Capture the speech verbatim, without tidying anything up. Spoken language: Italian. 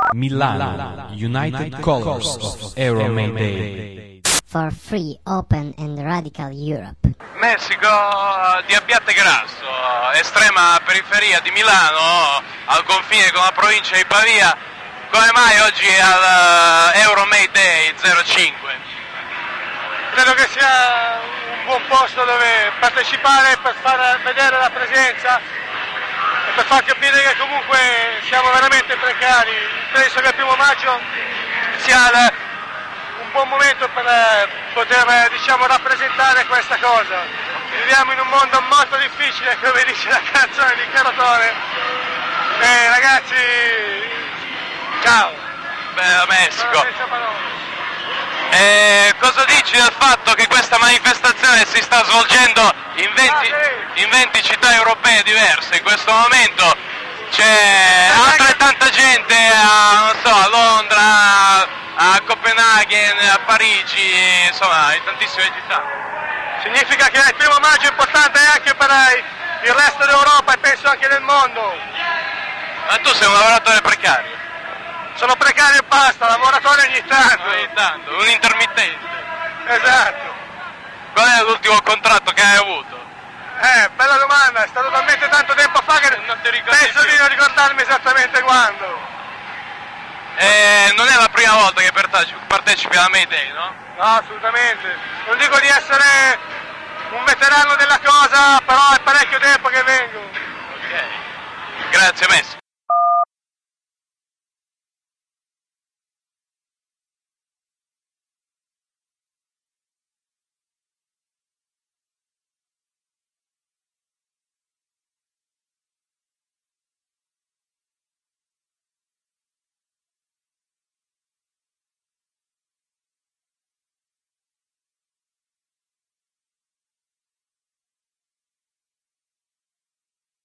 Milano, United Colors of Euromaiday. For free, open and radical Europe. Messico di Abbiategrasso, estrema periferia di Milano, al confine con la provincia di Pavia. Come mai oggi al Euromaiday zero cinque? Credo che sia un buon posto dove partecipare per far vedere la presenza e per far capire che comunque siamo veramente precari. Penso che il primo maggio sia il, un buon momento per poter, diciamo, rappresentare questa cosa. Viviamo in un mondo molto difficile, come dice la canzone di Carotone. E ragazzi, ciao! Bella Messico! E cosa dici del fatto che questa manifestazione si sta svolgendo in venti, in venti città europee diverse? In questo momento c'è altrettanta gente a, non so, a Londra, a Copenaghen, a Parigi, insomma in tantissime città. Significa che il primo maggio è importante anche per il resto d'Europa e penso anche del mondo. Ma tu sei un lavoratore precario? Sono precario e basta, lavoratore ogni tanto. Ogni tanto, un intermittente. Esatto. Qual è l'ultimo contratto che hai avuto? Eh, bella domanda, è stato talmente tanto tempo fa che non ti ricordi penso più. di non ricordarmi esattamente quando. Eh, non è la prima volta che partecipi alla Mayday, no? No, assolutamente. Non dico di essere un veterano della cosa, però è parecchio tempo che vengo. Ok. Grazie Messi.